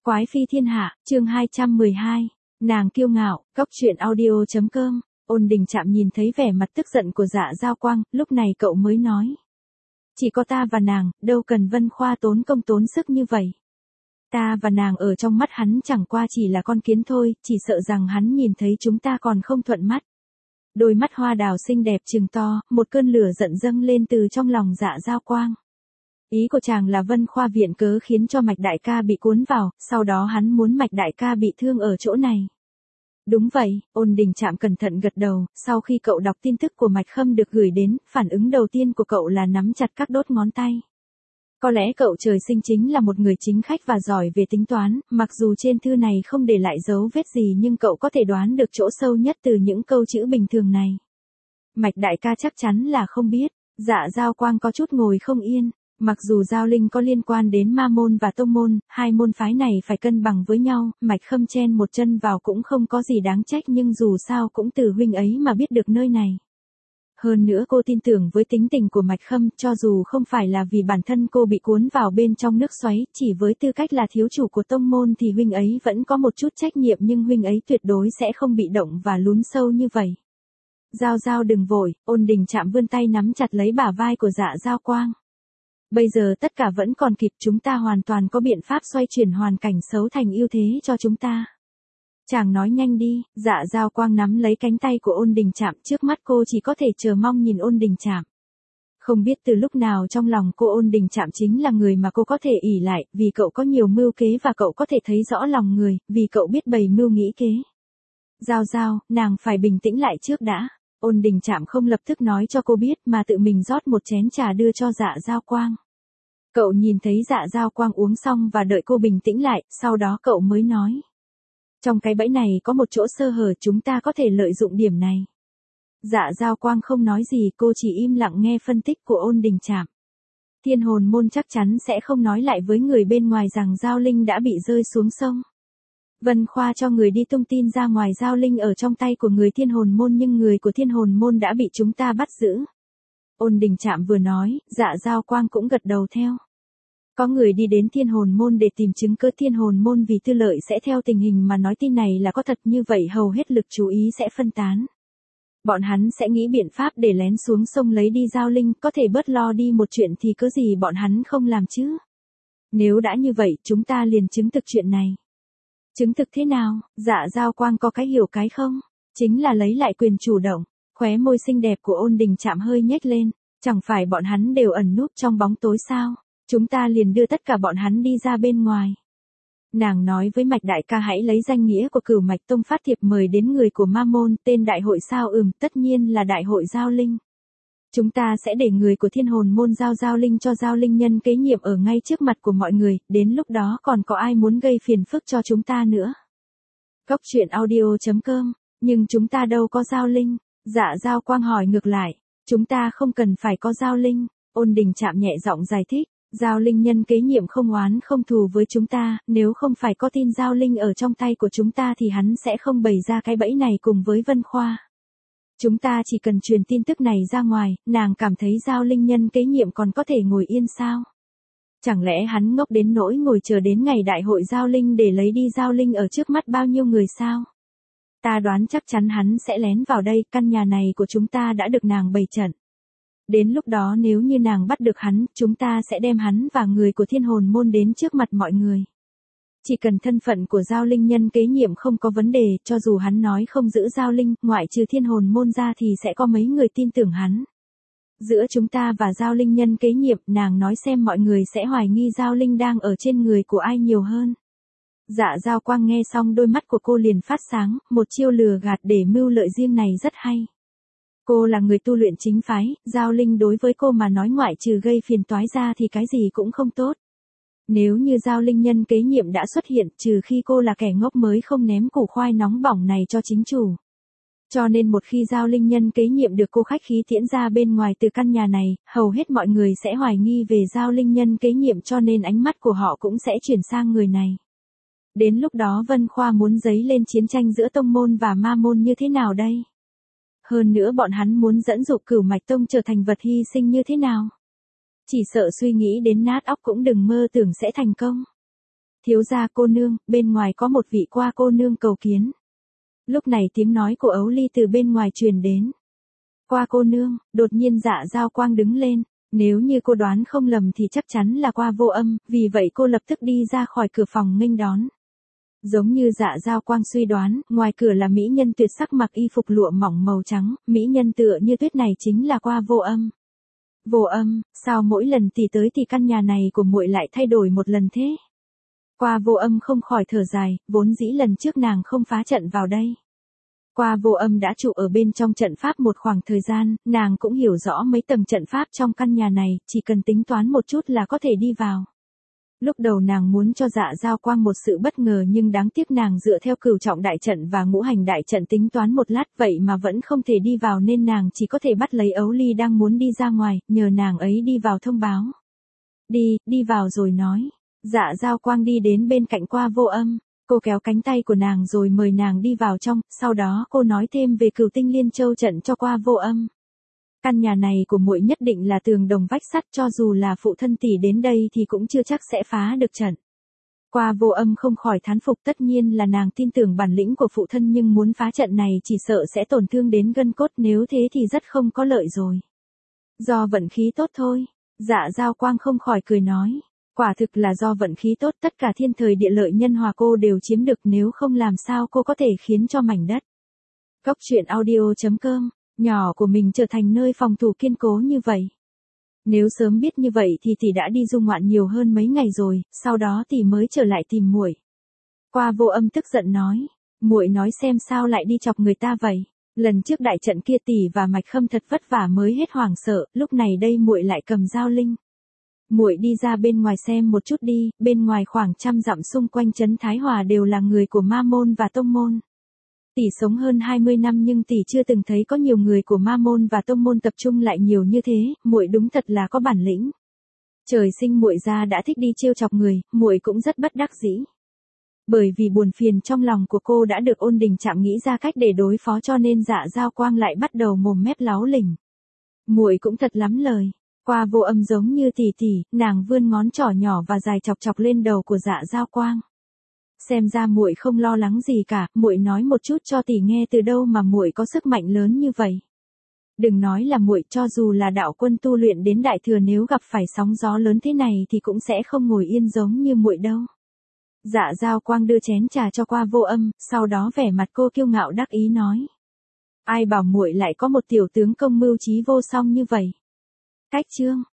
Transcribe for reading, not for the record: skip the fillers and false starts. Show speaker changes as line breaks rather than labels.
Quái phi thiên hạ, chương 212. Nàng kiêu ngạo, góc truyện audio.com. Ôn Đình Trạm nhìn thấy vẻ mặt tức giận của Dạ Giao Quang, lúc này cậu mới nói. Chỉ có ta và nàng, đâu cần Vân Khoa tốn công tốn sức như vậy. Ta và nàng ở trong mắt hắn chẳng qua chỉ là con kiến thôi, chỉ sợ rằng hắn nhìn thấy chúng ta còn không thuận mắt. Đôi mắt hoa đào xinh đẹp trừng to, một cơn lửa giận dâng lên từ trong lòng Dạ Giao Quang. Ý của chàng là Vân Khoa viện cớ khiến cho Mạch đại ca bị cuốn vào, sau đó hắn muốn Mạch đại ca bị thương ở chỗ này. Đúng vậy, Ôn Đình Trạm cẩn thận gật đầu, sau khi cậu đọc tin tức của Mạch Khâm được gửi đến, phản ứng đầu tiên của cậu là nắm chặt các đốt ngón tay. Có lẽ cậu trời sinh chính là một người chính khách và giỏi về tính toán, mặc dù trên thư này không để lại dấu vết gì nhưng cậu có thể đoán được chỗ sâu nhất từ những câu chữ bình thường này. Mạch đại ca chắc chắn là không biết. Dạ Giao Quang có chút ngồi không yên. Mặc dù Giao Linh có liên quan đến ma môn và tông môn, hai môn phái này phải cân bằng với nhau, Mạch Khâm chen một chân vào cũng không có gì đáng trách nhưng dù sao cũng từ huynh ấy mà biết được nơi này. Hơn nữa cô tin tưởng với tính tình của Mạch Khâm, cho dù không phải là vì bản thân cô bị cuốn vào bên trong nước xoáy, chỉ với tư cách là thiếu chủ của tông môn thì huynh ấy vẫn có một chút trách nhiệm nhưng huynh ấy tuyệt đối sẽ không bị động và lún sâu như vậy. Giao Giao đừng vội, Ôn Đình Trạm vươn tay nắm chặt lấy bả vai của Dạ Giao Quang. Bây giờ tất cả vẫn còn kịp, chúng ta hoàn toàn có biện pháp xoay chuyển hoàn cảnh xấu thành ưu thế cho chúng ta. Chàng nói nhanh đi. Dạ Giao Quang nắm lấy cánh tay của Ôn Đình Trạm, trước mắt cô chỉ có thể chờ mong nhìn Ôn Đình Trạm. Không biết từ lúc nào trong lòng cô Ôn Đình Trạm chính là người mà cô có thể ỷ lại, vì cậu có nhiều mưu kế và cậu có thể thấy rõ lòng người, vì cậu biết bày mưu nghĩ kế. Giao Giao, nàng phải bình tĩnh lại trước đã. Ôn Đình Trạm không lập tức nói cho cô biết mà tự mình rót một chén trà đưa cho Dạ Giao Quang. Cậu nhìn thấy Dạ Giao Quang uống xong và đợi cô bình tĩnh lại, sau đó cậu mới nói. Trong cái bẫy này có một chỗ sơ hở, chúng ta có thể lợi dụng điểm này. Dạ Giao Quang không nói gì, cô chỉ im lặng nghe phân tích của Ôn Đình Trạm. Thiên hồn môn chắc chắn sẽ không nói lại với người bên ngoài rằng Giao Linh đã bị rơi xuống sông. Vân Khoa cho người đi tung tin ra ngoài Giao Linh ở trong tay của người thiên hồn môn nhưng người của thiên hồn môn đã bị chúng ta bắt giữ. Ôn Đình Trạm vừa nói, Dạ Giao Quang cũng gật đầu theo. Có người đi đến thiên hồn môn để tìm chứng cứ thiên hồn môn vì tư lợi sẽ theo tình hình mà nói tin này là có thật, như vậy hầu hết lực chú ý sẽ phân tán. Bọn hắn sẽ nghĩ biện pháp để lén xuống sông lấy đi Giao Linh, có thể bớt lo đi một chuyện thì cớ gì bọn hắn không làm chứ. Nếu đã như vậy, chúng ta liền chứng thực chuyện này. Chứng thực thế nào? Dạ Giao Quang có cái hiểu cái không? Chính là lấy lại quyền chủ động. Khóe môi xinh đẹp của Ôn Đình Trạm hơi nhếch lên. Chẳng phải bọn hắn đều ẩn núp trong bóng tối sao? Chúng ta liền đưa tất cả bọn hắn đi ra bên ngoài. Nàng nói với Mạch đại ca hãy lấy danh nghĩa của Cửu Mạch Tông phát thiệp mời đến người của Ma môn, tên đại hội sao? Tất nhiên là đại hội Giao Linh. Chúng ta sẽ để người của thiên hồn môn giao Giao Linh cho Giao Linh nhân kế nhiệm ở ngay trước mặt của mọi người, đến lúc đó còn có ai muốn gây phiền phức cho chúng ta nữa. Góc truyện audio.com. Nhưng chúng ta đâu có Giao Linh. Dạ Giao Quang hỏi ngược lại. Chúng ta không cần phải có Giao Linh. Ôn Đình Trạm nhẹ giọng giải thích. Giao Linh nhân kế nhiệm không oán không thù với chúng ta, nếu không phải có tin Giao Linh ở trong tay của chúng ta thì hắn sẽ không bày ra cái bẫy này cùng với Vân Khoa. Chúng ta chỉ cần truyền tin tức này ra ngoài, nàng cảm thấy Giao Linh nhân kế nhiệm còn có thể ngồi yên sao? Chẳng lẽ hắn ngốc đến nỗi ngồi chờ đến ngày đại hội Giao Linh để lấy đi Giao Linh ở trước mắt bao nhiêu người sao? Ta đoán chắc chắn hắn sẽ lén vào đây, căn nhà này của chúng ta đã được nàng bày trận. Đến lúc đó nếu như nàng bắt được hắn, chúng ta sẽ đem hắn và người của thiên hồn môn đến trước mặt mọi người. Chỉ cần thân phận của Giao Linh nhân kế nhiệm không có vấn đề, cho dù hắn nói không giữ Giao Linh, ngoại trừ thiên hồn môn ra thì sẽ có mấy người tin tưởng hắn. Giữa chúng ta và Giao Linh nhân kế nhiệm, nàng nói xem mọi người sẽ hoài nghi Giao Linh đang ở trên người của ai nhiều hơn. Dạ Giao Quang nghe xong đôi mắt của cô liền phát sáng, một chiêu lừa gạt để mưu lợi riêng này rất hay. Cô là người tu luyện chính phái, Giao Linh đối với cô mà nói ngoại trừ gây phiền toái ra thì cái gì cũng không tốt. Nếu như Giao Linh nhân kế nhiệm đã xuất hiện, trừ khi cô là kẻ ngốc mới không ném củ khoai nóng bỏng này cho chính chủ. Cho nên một khi Giao Linh nhân kế nhiệm được cô khách khí tiễn ra bên ngoài từ căn nhà này, hầu hết mọi người sẽ hoài nghi về Giao Linh nhân kế nhiệm cho nên ánh mắt của họ cũng sẽ chuyển sang người này. Đến lúc đó Vân Khoa muốn dấy lên chiến tranh giữa tông môn và ma môn như thế nào đây? Hơn nữa bọn hắn muốn dẫn dụ Cửu Mạch Tông trở thành vật hy sinh như thế nào? Chỉ sợ suy nghĩ đến nát óc cũng đừng mơ tưởng sẽ thành công. Thiếu gia cô nương, bên ngoài có một vị qua cô nương cầu kiến. Lúc này tiếng nói của Ấu Ly từ bên ngoài truyền đến. Qua cô nương, đột nhiên Dạ Giao Quang đứng lên. Nếu như cô đoán không lầm thì chắc chắn là Qua Vô Âm, vì vậy cô lập tức đi ra khỏi cửa phòng nghênh đón. Giống như Dạ Giao Quang suy đoán, ngoài cửa là mỹ nhân tuyệt sắc mặc y phục lụa mỏng màu trắng, mỹ nhân tựa như tuyết này chính là Qua Vô Âm. Vô Âm, sao mỗi lần tỷ tới thì căn nhà này của muội lại thay đổi một lần thế? Qua Vô Âm không khỏi thở dài, vốn dĩ lần trước nàng không phá trận vào đây. Qua Vô Âm đã trụ ở bên trong trận pháp một khoảng thời gian, nàng cũng hiểu rõ mấy tầng trận pháp trong căn nhà này, chỉ cần tính toán một chút là có thể đi vào. Lúc đầu nàng muốn cho Dạ Giao Quang một sự bất ngờ nhưng đáng tiếc nàng dựa theo cửu trọng đại trận và ngũ hành đại trận tính toán một lát vậy mà vẫn không thể đi vào nên nàng chỉ có thể bắt lấy Ấu Ly đang muốn đi ra ngoài, nhờ nàng ấy đi vào thông báo. Đi vào rồi nói. Dạ Giao Quang đi đến bên cạnh Qua Vô Âm. Cô kéo cánh tay của nàng rồi mời nàng đi vào trong, sau đó cô nói thêm về Cửu Tinh Liên Châu trận cho Qua Vô Âm. Căn nhà này của muội nhất định là tường đồng vách sắt, cho dù là phụ thân tỷ đến đây thì cũng chưa chắc sẽ phá được trận. Qua Vô Âm không khỏi thán phục, tất nhiên là nàng tin tưởng bản lĩnh của phụ thân nhưng muốn phá trận này chỉ sợ sẽ tổn thương đến gân cốt, nếu thế thì rất không có lợi rồi. Do vận khí tốt thôi. Dạ Giao Quang không khỏi cười nói. Quả thực là do vận khí tốt, tất cả thiên thời địa lợi nhân hòa cô đều chiếm được, nếu không làm sao cô có thể khiến cho mảnh đất Cốc Truyện Audio.com nhỏ của mình trở thành nơi phòng thủ kiên cố như vậy. Nếu sớm biết như vậy thì tỷ đã đi du ngoạn nhiều hơn mấy ngày rồi, sau đó tỷ mới trở lại tìm muội. Qua Vô Âm tức giận nói, muội nói xem sao lại đi chọc người ta vậy? Lần trước đại trận kia tỷ và Mạch Khâm thật vất vả mới hết hoảng sợ, lúc này đây muội lại cầm dao linh. Muội đi ra bên ngoài xem một chút đi, bên ngoài khoảng 100 dặm xung quanh trấn Thái Hòa đều là người của ma môn và tông môn. Tỷ sống hơn 20 năm nhưng tỷ chưa từng thấy có nhiều người của ma môn và tông môn tập trung lại nhiều như thế, muội đúng thật là có bản lĩnh. Trời sinh muội ra đã thích đi trêu chọc người, muội cũng rất bất đắc dĩ. Bởi vì buồn phiền trong lòng của cô đã được Ôn Đình Trạm nghĩ ra cách để đối phó cho nên Dạ Giao Quang lại bắt đầu mồm mép láo lỉnh. Muội cũng thật lắm lời. Qua Vô Âm giống như tỷ tỷ, nàng vươn ngón trỏ nhỏ và dài chọc chọc lên đầu của Dạ Giao Quang. Xem ra muội không lo lắng gì cả, muội nói một chút cho tỷ nghe từ đâu mà muội có sức mạnh lớn như vậy. Đừng nói là muội, cho dù là đạo quân tu luyện đến đại thừa nếu gặp phải sóng gió lớn thế này thì cũng sẽ không ngồi yên giống như muội đâu. Dạ Giao Quang đưa chén trà cho Qua Vô Âm, sau đó vẻ mặt cô kiêu ngạo đắc ý nói. Ai bảo muội lại có một tiểu tướng công mưu trí vô song như vậy. Cách chương